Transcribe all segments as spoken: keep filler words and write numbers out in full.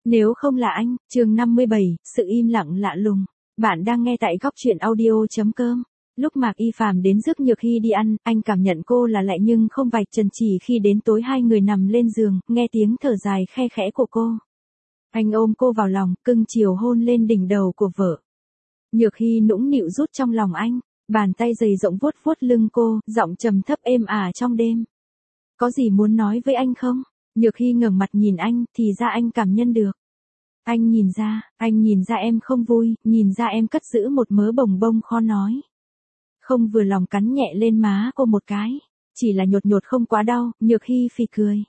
Nếu không là anh, chương năm mươi bảy, sự im lặng lạ lùng. Bạn đang nghe tại góc truyện audio.com. Lúc Mạc Y Phàm đến rước Nhược Hy đi ăn, anh cảm nhận cô là lạnh nhưng không vạch trần, chỉ khi đến tối hai người nằm lên giường, nghe tiếng thở dài khe khẽ của cô. Anh ôm cô vào lòng, cưng chiều hôn lên đỉnh đầu của vợ. Nhược Hy nũng nịu rút trong lòng anh, bàn tay dày rộng vuốt vuốt lưng cô, giọng trầm thấp êm ả trong đêm. Có gì muốn nói với anh không? Nhược Hy ngẩng mặt nhìn anh, thì ra anh cảm nhận được. Anh nhìn ra, anh nhìn ra em không vui, nhìn ra em cất giữ một mớ bồng bông khó nói. Không vừa lòng cắn nhẹ lên má cô một cái, chỉ là nhột nhột không quá đau. Nhược Hy phì cười.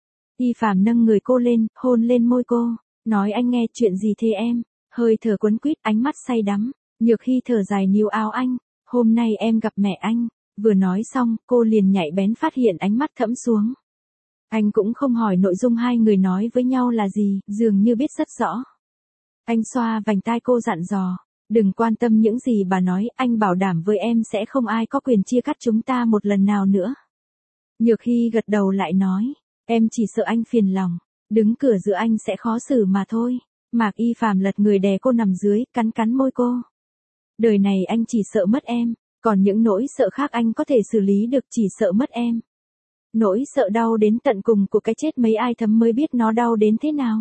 Y Phàm nâng người cô lên, hôn lên môi cô, nói anh nghe chuyện gì thế em, hơi thở quấn quýt, ánh mắt say đắm. Nhược Hy thở dài níu áo anh, hôm nay em gặp mẹ anh. Vừa nói xong, cô liền nhạy bén phát hiện ánh mắt thẫm xuống. Anh cũng không hỏi nội dung hai người nói với nhau là gì, dường như biết rất rõ. Anh xoa vành tai cô dặn dò, đừng quan tâm những gì bà nói, anh bảo đảm với em sẽ không ai có quyền chia cắt chúng ta một lần nào nữa. Nhược Hy gật đầu lại nói, em chỉ sợ anh phiền lòng, đứng cửa giữa anh sẽ khó xử mà thôi. Mạc Y Phàm lật người đè cô nằm dưới, cắn cắn môi cô. Đời này anh chỉ sợ mất em, còn những nỗi sợ khác anh có thể xử lý được, chỉ sợ mất em. Nỗi sợ đau đến tận cùng của cái chết mấy ai thấm mới biết nó đau đến thế nào.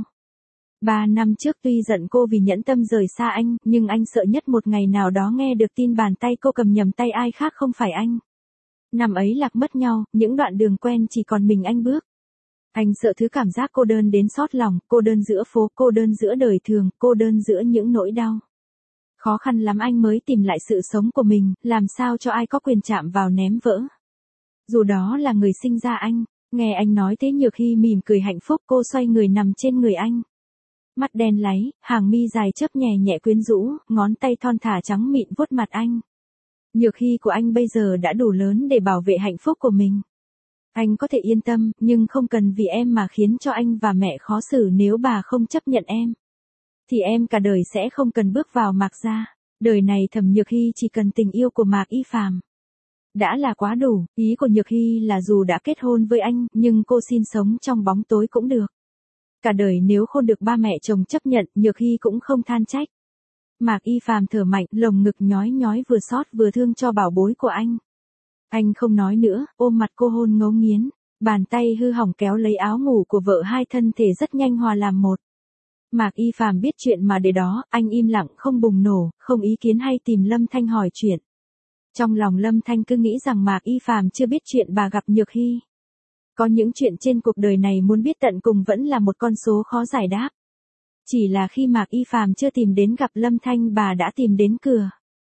Ba năm trước tuy giận cô vì nhẫn tâm rời xa anh, nhưng anh sợ nhất một ngày nào đó nghe được tin bàn tay cô cầm nhầm tay ai khác không phải anh. Năm ấy lạc mất nhau, những đoạn đường quen chỉ còn mình anh bước. Anh sợ thứ cảm giác cô đơn đến xót lòng, cô đơn giữa phố, cô đơn giữa đời thường, cô đơn giữa những nỗi đau. Khó khăn lắm anh mới tìm lại sự sống của mình, làm sao cho ai có quyền chạm vào ném vỡ. Dù đó là người sinh ra anh. Nghe anh nói thế Nhược Hy mỉm cười hạnh phúc, cô xoay người nằm trên người anh. Mắt đen láy, hàng mi dài chớp nhẹ nhẹ quyến rũ, ngón tay thon thả trắng mịn vuốt mặt anh. Nhược Hy của anh bây giờ đã đủ lớn để bảo vệ hạnh phúc của mình. Anh có thể yên tâm, nhưng không cần vì em mà khiến cho anh và mẹ khó xử. Nếu bà không chấp nhận em, thì em cả đời sẽ không cần bước vào Mạc gia. Đời này Thẩm Nhược Hy chỉ cần tình yêu của Mạc Y Phàm đã là quá đủ. Ý của Nhược Hy là dù đã kết hôn với anh, nhưng cô xin sống trong bóng tối cũng được. Cả đời nếu không được ba mẹ chồng chấp nhận, Nhược Hy cũng không than trách. Mạc Y Phàm thở mạnh, lồng ngực nhói nhói, vừa xót vừa thương cho bảo bối của anh. Anh không nói nữa, ôm mặt cô hôn ngấu nghiến, bàn tay hư hỏng kéo lấy áo ngủ của vợ, hai thân thể rất nhanh hòa làm một. Mạc Y Phàm biết chuyện mà để đó, anh im lặng không bùng nổ, không ý kiến hay tìm Lâm Thanh hỏi chuyện. Trong lòng Lâm Thanh cứ nghĩ rằng Mạc Y Phàm chưa biết chuyện bà gặp Nhược Hy. Có những chuyện trên cuộc đời này muốn biết tận cùng vẫn là một con số khó giải đáp. Chỉ là khi Mạc Y Phàm chưa tìm đến gặp Lâm Thanh, bà đã tìm đến cửa.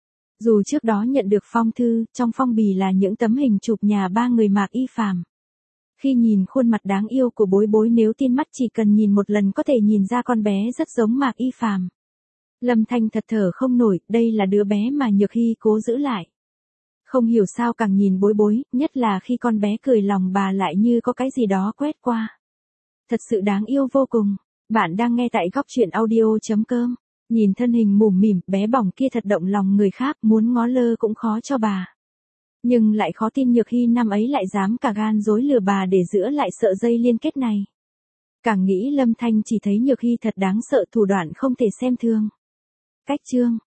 Dù trước đó nhận được phong thư, trong phong bì là những tấm hình chụp nhà ba người Mạc Y Phàm. Khi nhìn khuôn mặt đáng yêu của bối bối, nếu tin mắt chỉ cần nhìn một lần có thể nhìn ra con bé rất giống Mạc Y Phàm. Lâm Thanh thật thở không nổi, đây là đứa bé mà Nhược Hy cố giữ lại. Không hiểu sao càng nhìn bối bối, nhất là khi con bé cười, lòng bà lại như có cái gì đó quét qua. Thật sự đáng yêu vô cùng. Bạn đang nghe tại góc truyện audio.com. Nhìn thân hình mủm mỉm, bé bỏng kia thật động lòng người khác, muốn ngó lơ cũng khó cho bà. Nhưng lại khó tin Nhược Hy năm ấy lại dám cả gan dối lừa bà để giữ lại sợi dây liên kết này. Càng nghĩ Lâm Thanh chỉ thấy Nhược Hy thật đáng sợ, thủ đoạn không thể xem thường. Cách chương